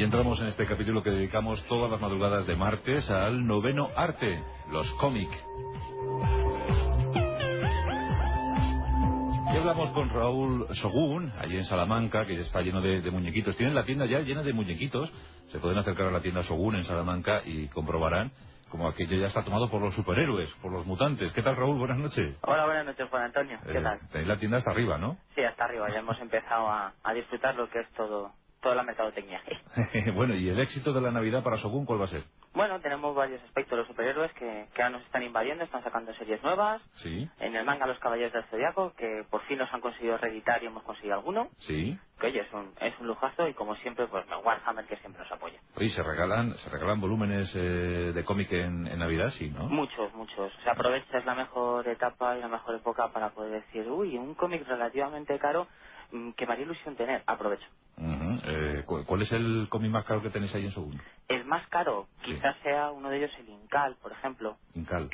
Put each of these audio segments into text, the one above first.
Y entramos en este capítulo que dedicamos todas las madrugadas de martes al noveno arte, los cómics. Y hablamos con Raúl Sogún, allí en Salamanca, que está lleno de muñequitos. Tienen la tienda ya llena de muñequitos. Se pueden acercar a la tienda Sogún en Salamanca y comprobarán como aquello ya está tomado por los superhéroes, por los mutantes. ¿Qué tal, Raúl? Buenas noches. Hola, buenas noches, Juan Antonio. ¿Qué tal? Tenéis la tienda hasta arriba, ¿no? Sí, hasta arriba. Ya hemos empezado a disfrutar lo que es toda la mercadotecnia. Bueno, ¿y el éxito de la Navidad para Sogún cuál va a ser? Bueno, tenemos varios aspectos de los superhéroes que ahora nos están invadiendo, están sacando series nuevas. Sí. En el manga Los Caballeros del Zodiaco, que por fin nos han conseguido reeditar y hemos conseguido alguno. Sí. Que oye, es un lujazo y como siempre, pues Warhammer, que siempre nos apoya. Oye, ¿se regalan volúmenes de cómic en Navidad? Sí, ¿no? Muchos, muchos. Se aprovecha, es la mejor etapa y la mejor época para poder decir, uy, un cómic relativamente caro que me haría ilusión tener. Aprovecho. ¿Cuál es el cómic más caro que tenéis ahí en Sogún? El más caro, Sí. quizás sea uno de ellos el Incal, por ejemplo. Incal.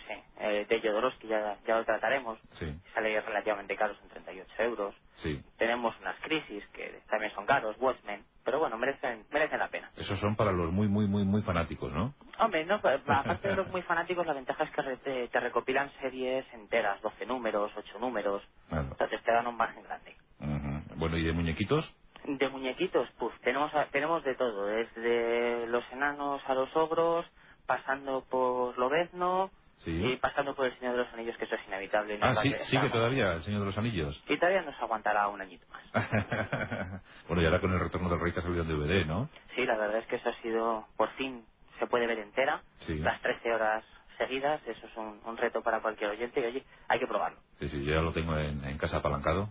De Jodorowsky, ya lo trataremos. Sí. Sale relativamente caro, son 38 euros. Sí. Tenemos unas crisis que también son caros, Watchmen, pero bueno, merecen la pena. Esos son para los muy fanáticos, ¿no? Hombre, no, aparte de los muy fanáticos, la ventaja es que te recopilan series enteras, 12 números, 8 números, Claro. entonces te dan un margen grande. Bueno, ¿y de muñequitos? De muñequitos, pues tenemos de todo, desde los enanos a los ogros, pasando por Lobezno Sí. y pasando por el Señor de los Anillos, que eso es inevitable. Ah, sí, sigue todavía el Señor de los Anillos. Y todavía nos aguantará un añito más. Bueno, y ahora con el Retorno del Rey que ha salido en DVD, ¿no? Sí, la verdad es que eso ha sido, por fin, se puede ver entera, Sí. las 13 horas seguidas, eso es un reto para cualquier oyente y oye, hay que probarlo. Sí, yo ya lo tengo en casa apalancado.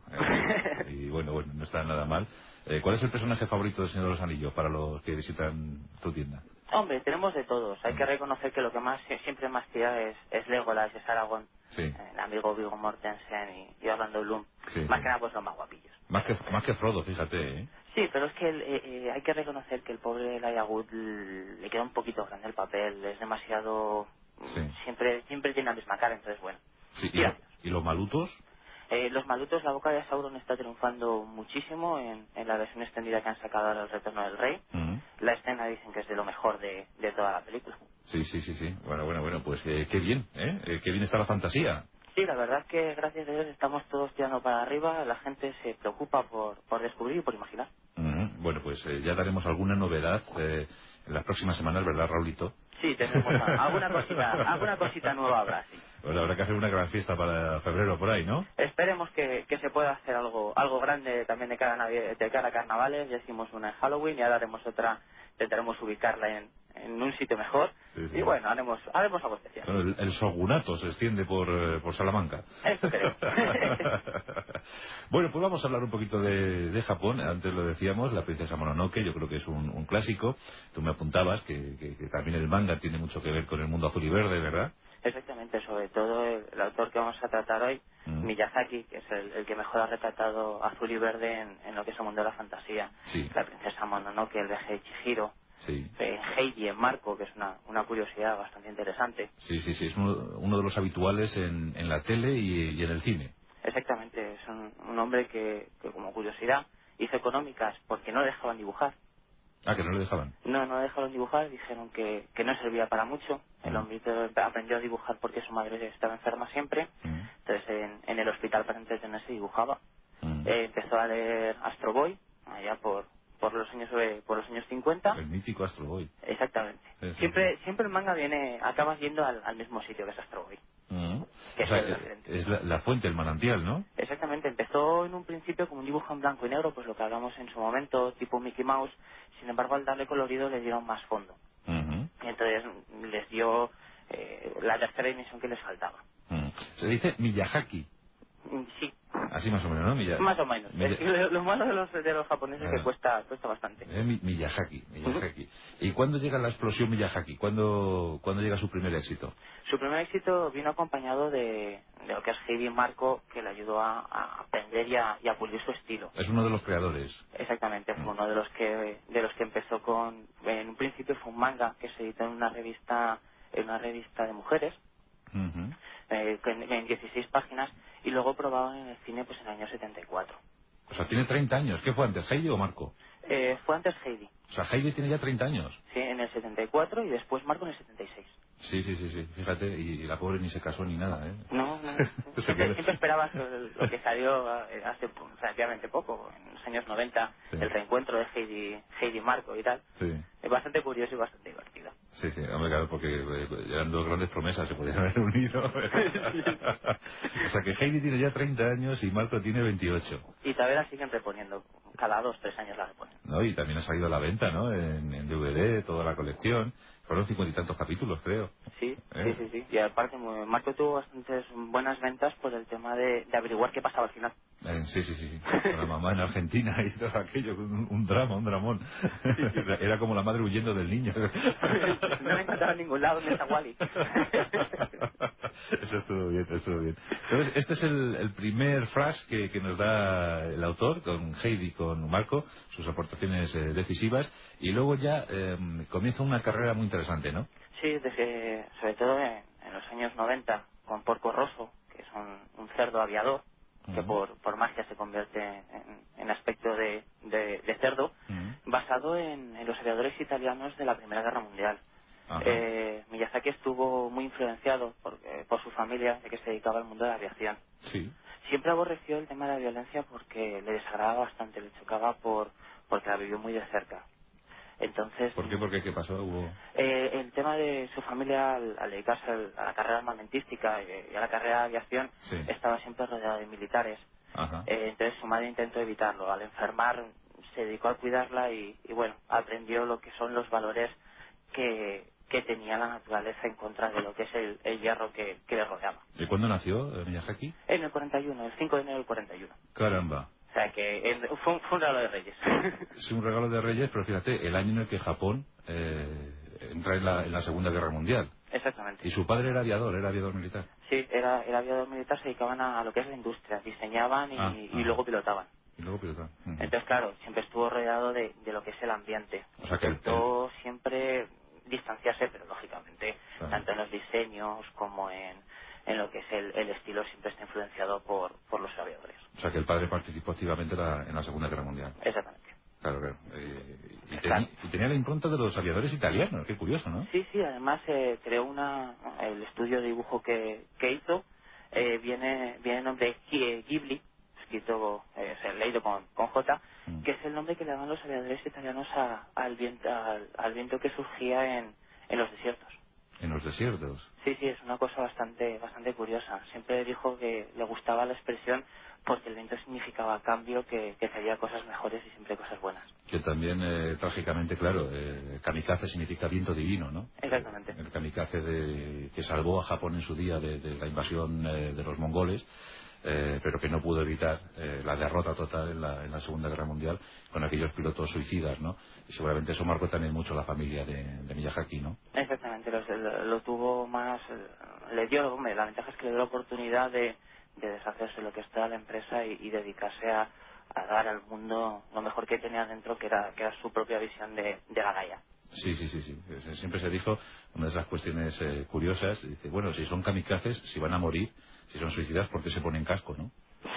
Y bueno, no está nada mal. ¿Cuál es el personaje favorito del Señor de los Anillos para los que visitan tu tienda? Hombre, tenemos de todos. Hay que reconocer que lo que siempre más tira es Legolas, es Aragorn, Sí. el amigo Viggo Mortensen y Orlando Bloom. Sí, Más sí. que nada, pues los más guapillos. Más que Frodo, fíjate, ¿eh? Sí, pero es que hay que reconocer que el pobre Elijah Wood le queda un poquito grande el papel. Es demasiado... Sí. Siempre tiene la misma cara, entonces bueno. Sí, Mira, ¿y los malutos? los malutos, la boca de Sauron está triunfando muchísimo en la versión extendida que han sacado ahora el Retorno del Rey. La escena dicen que es de lo mejor de toda la película. Sí. Bueno, pues qué bien, ¿eh? Qué bien está la fantasía. Sí, la verdad es que gracias a Dios estamos todos tirando para arriba, la gente se preocupa por descubrir y por imaginar. Bueno, pues ya daremos alguna novedad en las próximas semanas, ¿verdad, Raulito? Sí, tenemos alguna cosita nueva habrá, sí. Bueno, habrá que hacer una gran fiesta para febrero por ahí, ¿no? Esperemos que se pueda hacer algo grande también de cara a carnavales. Ya hicimos una en Halloween y ahora haremos otra, intentaremos ubicarla en un sitio mejor. Sí. Y bueno, haremos algo especial. Bueno, el shogunato se extiende por Salamanca. Eso creo. Bueno, pues vamos a hablar un poquito de Japón. Antes lo decíamos, La princesa Mononoke, yo creo que es un clásico. Tú me apuntabas que también el manga tiene mucho que ver con el mundo azul y verde, ¿verdad? Exactamente, sobre todo el autor que vamos a tratar hoy, Miyazaki, que es el que mejor ha retratado azul y verde en lo que es el mundo de la fantasía. Sí. La princesa Mononoke, el viaje de Chihiro, Sí. Heidi en Marco, que es una curiosidad bastante interesante. Sí, es uno de los habituales en la tele y en el cine. Exactamente, es un hombre que como curiosidad hizo económicas porque no le dejaban dibujar. Ah, que no le dejaban. No le dejaron dibujar, dijeron que no servía para mucho. El hombrito aprendió a dibujar porque su madre estaba enferma siempre. Entonces en el hospital para entretenerse dibujaba. Empezó a leer Astro Boy, allá por los años 50. El mítico Astro Boy. Exactamente. Sí. Siempre el manga acabas yendo al mismo sitio que es Astro Boy. Que O es sea, el referente. es la fuente, el manantial, ¿no? Exactamente, empezó en un principio como un dibujo en blanco y negro, pues lo que hablamos en su momento, tipo Mickey Mouse. Sin embargo, al darle colorido le dieron más fondo. Y entonces les dio la tercera dimensión que les faltaba. Se dice Miyazaki. Sí, Así más o menos, ¿no? más o menos. Es que lo malo de los japoneses es que cuesta bastante. Miyazaki. ¿Y cuándo llega la explosión Miyazaki? ¿Cuándo llega su primer éxito? Su primer éxito vino acompañado de lo que es Heidi Marco, que le ayudó a aprender y a pulir su estilo. Es uno de los creadores. Exactamente, fue uno de los que empezó en un principio fue un manga que se editó en una revista de mujeres, en 16 páginas, y luego probado en el cine pues en el año 74. O sea, tiene 30 años. ¿Qué fue antes, Heidi o Marco? Fue antes Heidi. O sea, Heidi tiene ya 30 años. Sí, en el 74 y después Marco en el 76. Sí, fíjate, y la pobre ni se casó ni nada, ¿eh? No. quedó... Siempre esperabas lo que salió hace relativamente poco, en los años 90, Sí. el reencuentro de Heidi y Marco y tal. Sí. Es bastante curioso y bastante divertido. Sí, hombre, claro, porque eran dos grandes promesas, se podían haber unido. O sea que Heidi tiene ya 30 años y Marco tiene 28. Y todavía la siguen reponiendo, cada 2 o 3 años la reponen. ¿No? Y también ha salido a la venta, ¿no? En DVD, toda la colección. Fueron 50 y tantos capítulos, creo. Sí. Y aparte, Marco tuvo bastantes buenas ventas por el tema de averiguar qué pasaba al final. Sí. Con la mamá en Argentina y todo aquello, un dramón. Sí. Era como la madre huyendo del niño. No me encontraba en ningún lado donde está Wally. Eso estuvo bien. Entonces, este es el primer flash que nos da el autor, con Heidi, con Marco, sus aportaciones decisivas, y luego ya comienza una carrera muy interesante, ¿no? Sí, sobre todo en los años 90, con Porco Rosso, que es un cerdo aviador, que por magia se convierte en aspecto de cerdo, basado en los aviadores italianos de la Primera Guerra Mundial. Miyazaki estuvo muy influenciado por su familia, de que se dedicaba al mundo de la aviación. Sí. Siempre aborreció el tema de la violencia porque le desagradaba bastante, le chocaba porque la vivió muy de cerca. Entonces, ¿Por qué? ¿Qué pasó? el tema de su familia al dedicarse a la carrera armamentística y a la carrera de aviación, Sí. estaba siempre rodeado de militares. Entonces su madre intentó evitarlo. Al enfermar se dedicó a cuidarla y bueno, aprendió lo que son los valores que tenía la naturaleza en contra de lo que es el hierro que le rodeaba. ¿Y cuándo nació Miyazaki? En el 41, el 5 de enero del 41. Caramba. O sea que fue un regalo de Reyes. Es un regalo de Reyes, pero fíjate, el año en el que Japón entra en la Segunda Guerra Mundial. Exactamente. Y su padre era aviador militar. Sí, era aviador militar, se dedicaban a lo que es la industria, diseñaban y luego pilotaban. Entonces, claro, siempre estuvo rodeado de lo que es el ambiente. O sea que intentó siempre distanciarse, pero lógicamente, tanto en los diseños como en lo que es el estilo, siempre está influenciado por los aviadores. O sea que el padre participó activamente en la Segunda Guerra Mundial. Exactamente. Claro. Y tenía la impronta de los aviadores italianos, qué curioso, ¿no? Sí, además creó el estudio de dibujo que hizo, viene el nombre Ghibli, escrito, leído con J, que es el nombre que le dan los aviadores italianos al viento que surgía en los desiertos. En los desiertos. Sí, es una cosa bastante curiosa. Siempre dijo que le gustaba la expresión porque el viento significaba cambio, que hacía cosas mejores y siempre cosas buenas. Que también, trágicamente, claro, kamikaze significa viento divino, ¿no? Exactamente. El kamikaze que salvó a Japón en su día de la invasión de los mongoles, pero que no pudo evitar la derrota total en la Segunda Guerra Mundial con aquellos pilotos suicidas, ¿no? Y seguramente eso marcó también mucho a la familia de Miyazaki, ¿no? Exactamente, lo tuvo más, le dio, la ventaja es que le dio la oportunidad de deshacerse de lo que es toda la empresa y dedicarse a dar al mundo lo mejor que tenía dentro, que era su propia visión de la Gaia. Sí. Siempre se dijo, una de esas cuestiones curiosas, dice, bueno, si son kamikazes, si van a morir, si son suicidas, ¿por qué se ponen casco, no?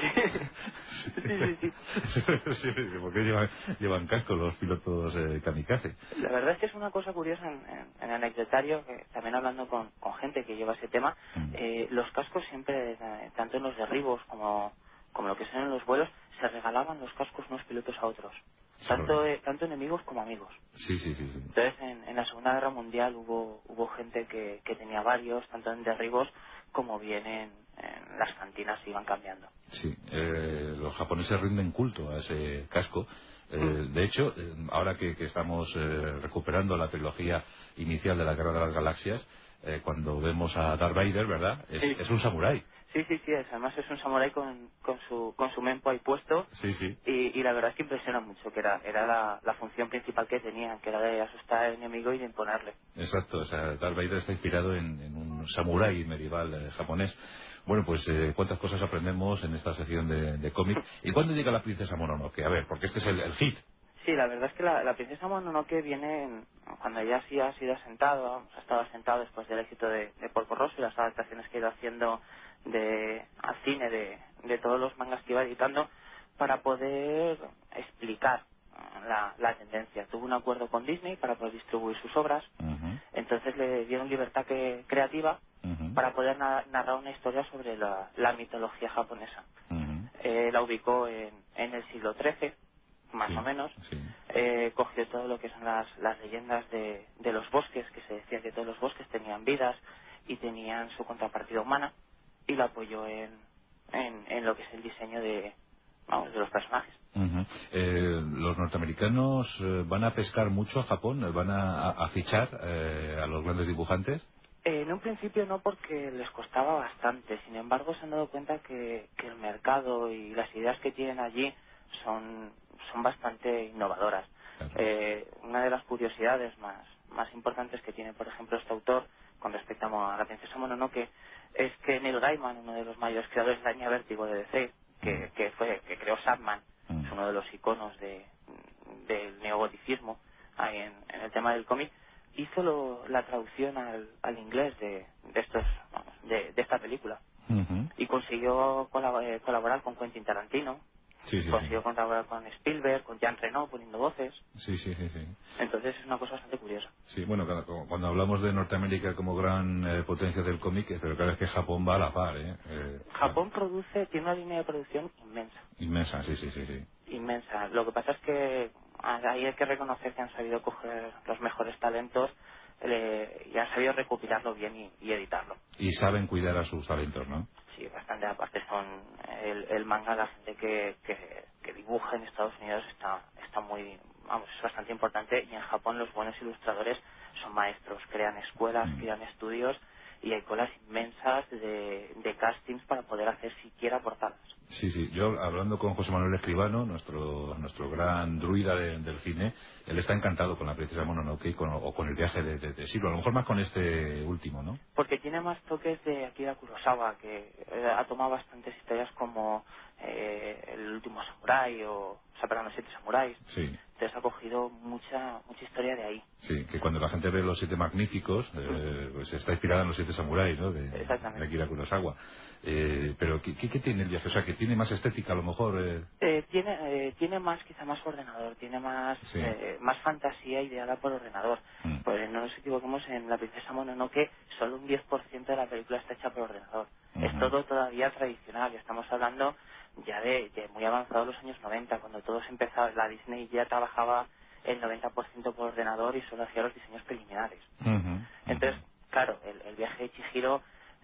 Sí. Sí, ¿por qué llevan casco los pilotos kamikaze? La verdad es que es una cosa curiosa en el anecdotario, que también hablando con gente que lleva ese tema, los cascos siempre, tanto en los derribos como lo que son en los vuelos, se regalaban los cascos unos pilotos a otros. Tanto enemigos como amigos. Sí. Entonces, en la Segunda Guerra Mundial hubo gente que tenía varios, tanto en derribos como bien en las cantinas, se iban cambiando. Sí, los japoneses rinden culto a ese casco. De hecho, ahora que estamos recuperando la trilogía inicial de la Guerra de las Galaxias, cuando vemos a Darth Vader, ¿verdad? Es un samurái. Sí, además es un samurái con su mempo ahí puesto. Sí. Y la verdad es que impresiona mucho, que era la función principal que tenía, que era de asustar al enemigo y de imponerle. Exacto, o sea, Darth Vader está inspirado en un samurái medieval japonés. Bueno, pues cuántas cosas aprendemos en esta sección de cómic. ¿Y cuándo llega la princesa Mononoke? A ver, porque este es el hit. Sí, la verdad es que la princesa Mononoke viene cuando ya sí ha sido asentado, ha estado asentado después del éxito de Porco Rosso y las adaptaciones que ha ido haciendo al cine de todos los mangas que iba editando, para poder explicar la tendencia. Tuvo un acuerdo con Disney para poder distribuir sus obras, entonces le dieron libertad creativa para poder narrar una historia sobre la mitología japonesa. La ubicó en el siglo XIII, más o menos. Cogió todo lo que son las leyendas de los bosques, que se decía que todos los bosques tenían vidas y tenían su contrapartida humana, y lo apoyó en lo que es el diseño de los personajes. ¿Los norteamericanos van a pescar mucho a Japón? ¿Van a fichar a los grandes dibujantes? En un principio no, porque les costaba bastante. Sin embargo, se han dado cuenta que el mercado y las ideas que tienen allí son bastante innovadoras. Claro. Una de las curiosidades más importantes que tiene, por ejemplo, este autor con respecto a la princesa Mononoke es que Neil Gaiman, uno de los mayores creadores de la línea Vértigo de DC, que creó Sandman, es uno de los iconos del neogoticismo ahí en el tema del cómic, hizo la traducción al inglés de esta película. Y consiguió colaborar con Quentin Tarantino, consiguió colaborar con Spielberg, con Jean Reno poniendo voces. Entonces es una cosa bastante curiosa. Sí, bueno, cuando hablamos de Norteamérica como gran potencia del cómic, pero claro, es que Japón va a la par, Japón tiene una línea de producción inmensa. Inmensa, sí. Inmensa. Lo que pasa es que ahí hay que reconocer que han sabido coger los mejores talentos y han sabido recopilarlo bien y editarlo. Y saben cuidar a sus talentos, ¿no? Sí, bastante. Aparte son el manga, la gente que dibuja en Estados Unidos está muy, es bastante importante, y en Japón los buenos ilustradores son maestros, crean escuelas, crean estudios, y hay colas inmensas de castings para poder hacer siquiera portadas. Sí, yo hablando con José Manuel Escribano, nuestro gran druida del cine, él está encantado con la princesa Mononoke o con el viaje de Shiro, a lo mejor más con este último, ¿no? Porque tiene más toques de Akira Kurosawa, que ha tomado bastantes historias como El último samurái Los 7 samuráis. Sí. Entonces ha cogido mucha historia de ahí. Sí, que cuando la gente ve Los 7 magníficos, pues está inspirada en Los 7 samuráis, ¿no? De Akira Kurosawa. Pero ¿qué tiene el viaje? O sea, que tiene más estética a lo mejor. Tiene quizá más ordenador, tiene más fantasía ideada por ordenador. Pues no nos equivoquemos, en La princesa Mononoke solo un 10% de la película está hecha por ordenador. Es todo todavía tradicional, estamos hablando ya de muy avanzados los años 90, cuando todos empezaban. La Disney ya trabajaba el 90% por ordenador y solo hacía los diseños preliminares. Entonces, claro, el viaje de Chihiro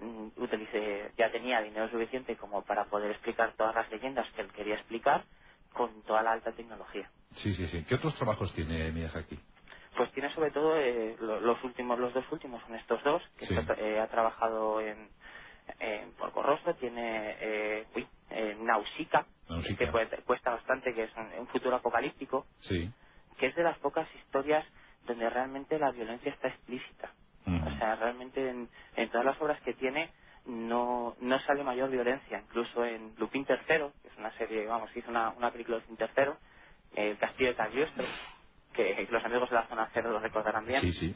ya tenía dinero suficiente como para poder explicar todas las leyendas que él quería explicar con toda la alta tecnología. Sí. ¿Qué otros trabajos tiene Miyazaki? Pues tiene sobre todo los dos últimos son estos dos, que ha trabajado en Porco Rosso, tiene Nausicaa, que cuesta bastante, que es un futuro apocalíptico, que es de las pocas historias donde realmente la violencia está explícita. O sea, realmente en todas las obras que tiene no sale mayor violencia. Incluso en Lupin III, que es una serie, que hizo una película de Lupin III, El castillo de Cagliostro, que los amigos de la zona cero lo recordarán bien. Sí.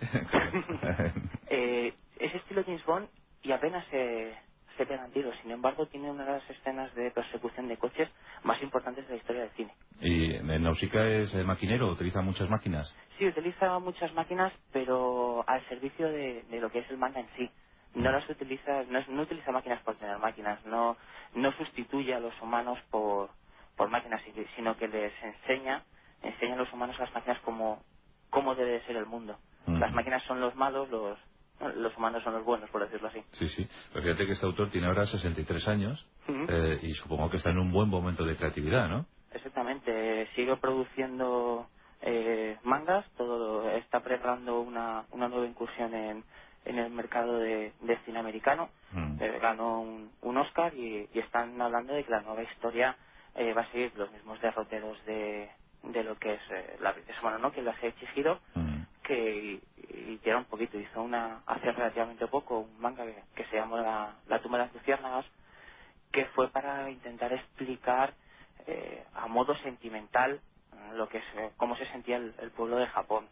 Es estilo James Bond y apenas se pegan tiros. Sin embargo, tiene una de las escenas de persecución de coches más importantes de la historia del cine. ¿Y Nausicaa es maquinero? ¿Utiliza muchas máquinas? Sí, utiliza muchas máquinas, pero al servicio de lo que es el manga en sí. No las utiliza, no utiliza máquinas por tener máquinas, no sustituye a los humanos por máquinas, sino que les enseña a los humanos, a las máquinas, cómo debe ser el mundo. Las máquinas son los malos, los humanos son los buenos, por decirlo así. Sí. Pero fíjate que este autor tiene ahora 63 años y supongo que está en un buen momento de creatividad, ¿no? Exactamente. Sigue produciendo mangas, está preparando una nueva incursión en el mercado de cine americano. Ganó un Oscar y están hablando de que la nueva historia va a seguir los mismos derroteros de lo que es la princesa Mononoke, el viaje de Chihiro, que hiciera un poquito. Hizo hace relativamente poco un manga que se llama La tumba de las luciérnagas, que fue para intentar explicar a modo sentimental lo que es cómo se sentía el pueblo de Japón.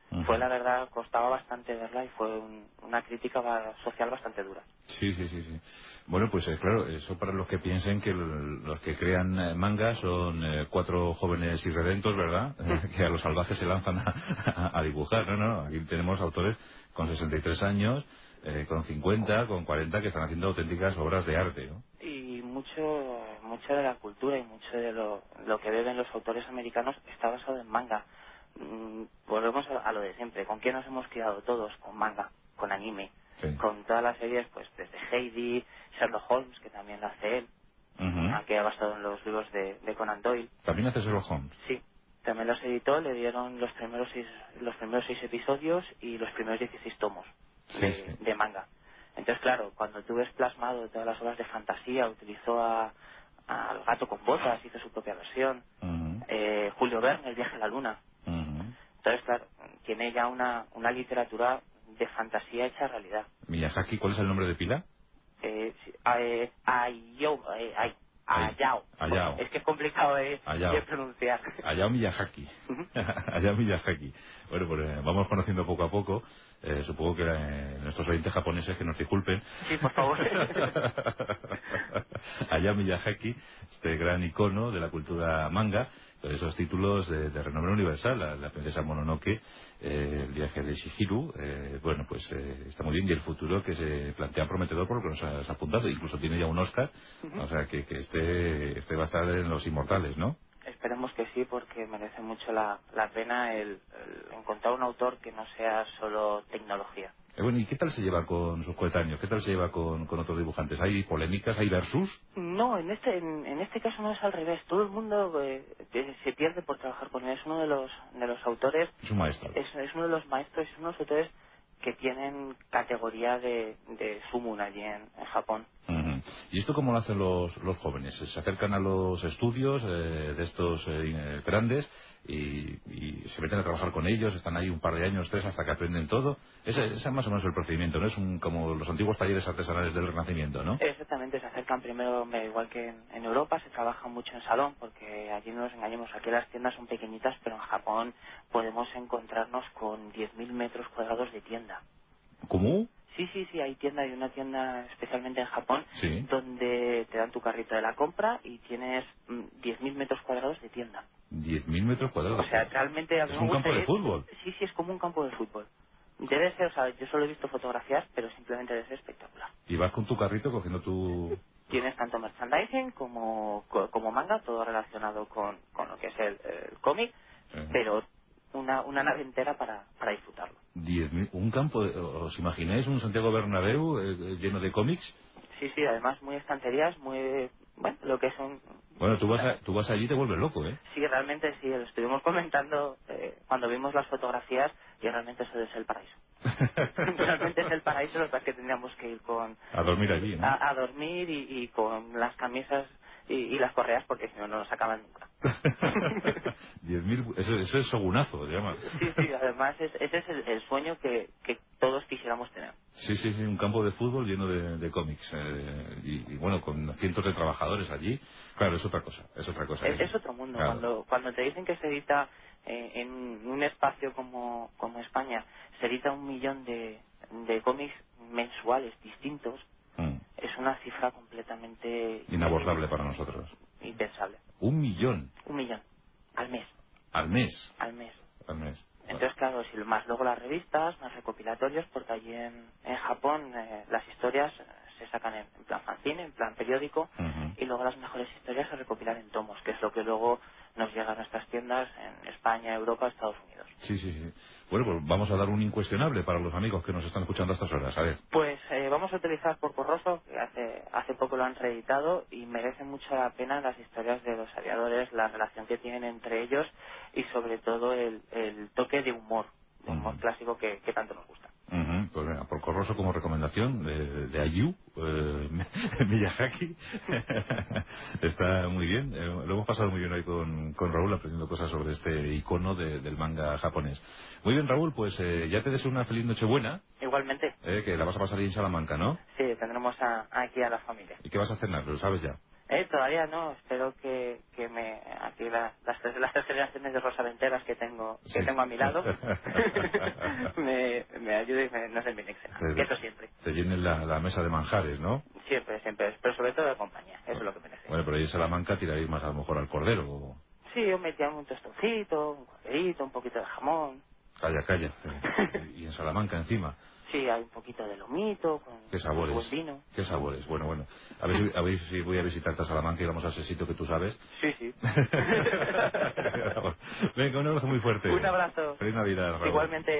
Fue, la verdad, costaba bastante verla y fue una crítica social bastante dura. Sí, sí, sí, sí. Bueno, pues claro, eso para los que piensen que los que crean manga son 4 jóvenes irredentos, ¿verdad? Que a los salvajes se lanzan a dibujar. No, no, aquí tenemos autores con 63 años, con 50, con 40, que están haciendo auténticas obras de arte, ¿no? Y mucho de la cultura y mucho de lo que beben los autores americanos está basado en manga. Volvemos a lo de siempre. ¿Con qué nos hemos criado todos? Con manga, con anime, Sí. con todas las series, pues desde Heidi, Sherlock Holmes, que también lo hace él, que ha basado en los libros de Conan Doyle. ¿También hace Sherlock Holmes? Sí, también los editó, le dieron los primeros 6 episodios y los primeros 16 tomos Sí, sí. de manga. Entonces, claro, cuando tú ves plasmado todas las obras de fantasía, utilizó al gato con botas, hizo su propia versión, Julio Verne, El viaje a la luna. Entonces, claro, tiene ya una literatura de fantasía hecha realidad. Miyazaki, ¿cuál es el nombre de pila? Hayao. Hayao. Es que es complicado de pronunciar. Hayao Miyazaki. Hayao Miyazaki. Bueno, pues vamos conociendo poco a poco. Supongo que nuestros oyentes japoneses que nos disculpen. Sí, por favor. Hayao Miyazaki, este gran icono de la cultura manga, esos títulos de renombre universal, la princesa Mononoke, el viaje de Shihiro, bueno, pues está muy bien, y el futuro que se plantea prometedor por lo que nos has apuntado, incluso tiene ya un Oscar, o sea que este va a estar en los inmortales, ¿no? Esperemos que sí, porque merece mucho la pena el encontrar un autor que no sea solo tecnología. Bueno, ¿y qué tal se lleva con sus coetáneos? ¿Qué tal se lleva con otros dibujantes? ¿Hay polémicas? ¿Hay versus? No, en este caso no es al revés. Todo el mundo se pierde por trabajar con él. Es uno de los autores. Es un maestro. Es uno de los maestros, es uno de los autores que tienen categoría de sumun allí en Japón. ¿Y esto cómo lo hacen los jóvenes? ¿Se acercan a los estudios de estos grandes y se meten a trabajar con ellos? ¿Están ahí un par de años, 3, hasta que aprenden todo? Ese es más o menos el procedimiento, ¿no? Es como los antiguos talleres artesanales del Renacimiento, ¿no? Exactamente, se acercan primero, igual que en Europa, se trabaja mucho en salón, porque allí no nos engañemos, aquí las tiendas son pequeñitas, pero en Japón podemos encontrarnos con 10.000 metros cuadrados de tienda. ¿Cómo? Sí, hay una tienda especialmente en Japón, Sí. donde te dan tu carrito de la compra y tienes 10.000 metros cuadrados de tienda. 10.000 metros cuadrados. O sea, realmente... ¿Es un campo de fútbol? Sí, es como un campo de fútbol. Debe ser, o sea, yo solo he visto fotografías, pero simplemente debe ser espectacular. Y vas con tu carrito cogiendo tu... Tienes tanto merchandising como manga, todo relacionado con lo que es el cómic, pero una nave entera para disfrutarlo. 10.000, un campo, ¿os imagináis un Santiago Bernabéu lleno de cómics? Sí, además muy estanterías, muy... Bueno, lo que son... Bueno, tú vas allí y te vuelves loco, ¿eh? Sí, realmente sí, lo estuvimos comentando cuando vimos las fotografías y realmente eso es el paraíso. Realmente es el paraíso, lo que tendríamos que ir a dormir allí, ¿no? a dormir y con las camisas y las correas, porque si no, no nos acaban nunca. 10.000, eso es sogunazo, se llama. Sí, además ese es el sueño que todos quisiéramos tener. Sí, un campo de fútbol lleno de cómics. Y bueno, con cientos de trabajadores allí. Claro, es otra cosa. Es otro mundo. Claro. Cuando te dicen que se edita en un espacio como España, se edita 1 millón de cómics mensuales distintos, es una cifra completamente... Inabordable para nosotros. Impensable. 1 millón. 1 millón. Al mes. ¿Al mes? Al mes. Vale. Entonces, claro, si más luego las revistas, más recopilatorios, porque allí en Japón las historias se sacan en plan fanzine, en plan periódico, y luego las mejores historias se recopilan en tomos, que es lo que luego nos llega a nuestras tiendas en España, Europa, Estados Unidos. Sí. Bueno, pues vamos a dar un incuestionable para los amigos que nos están escuchando a estas horas. A ver. Pues vamos a utilizar Porco Rosso, que hace poco lo han reeditado y merece mucho la pena las historias de los aviadores, la relación que tienen entre ellos y sobre todo el toque de humor clásico que tanto nos gusta. Pues venga, Porco Rosso como recomendación de Ayu, Miyazaki. Está muy bien. Lo hemos pasado muy bien hoy con Raúl aprendiendo cosas sobre este icono del manga japonés. Muy bien, Raúl, pues ya te deseo una feliz Nochebuena. Igualmente. Que la vas a pasar ahí en Salamanca, ¿no? Sí, tendremos aquí a la familia. ¿Y qué vas a cenar? ¿Lo sabes ya? Todavía no, espero que aquí las tres generaciones de rosaventeras que tengo a mi lado me ayuden y nos den bien excelente. Que eso siempre. Te llenen la mesa de manjares, ¿no? Siempre, pero sobre todo de compañía, eso es lo que me necesito. Bueno, pero ahí en Salamanca tiraréis más a lo mejor al cordero. Sí, yo metía un tostoncito, un corderito, un poquito de jamón. Calla. Y en Salamanca encima. Sí, hay un poquito de lomito, con qué sabores, buen vino. Qué sabores, bueno. A ver si voy a visitarte a Salamanca y vamos a ese sitio que tú sabes. Sí. Venga, un abrazo muy fuerte. Un abrazo. Feliz Navidad, Raúl. Igualmente.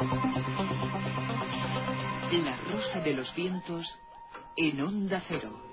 La Rosa de los Vientos en Onda Cero.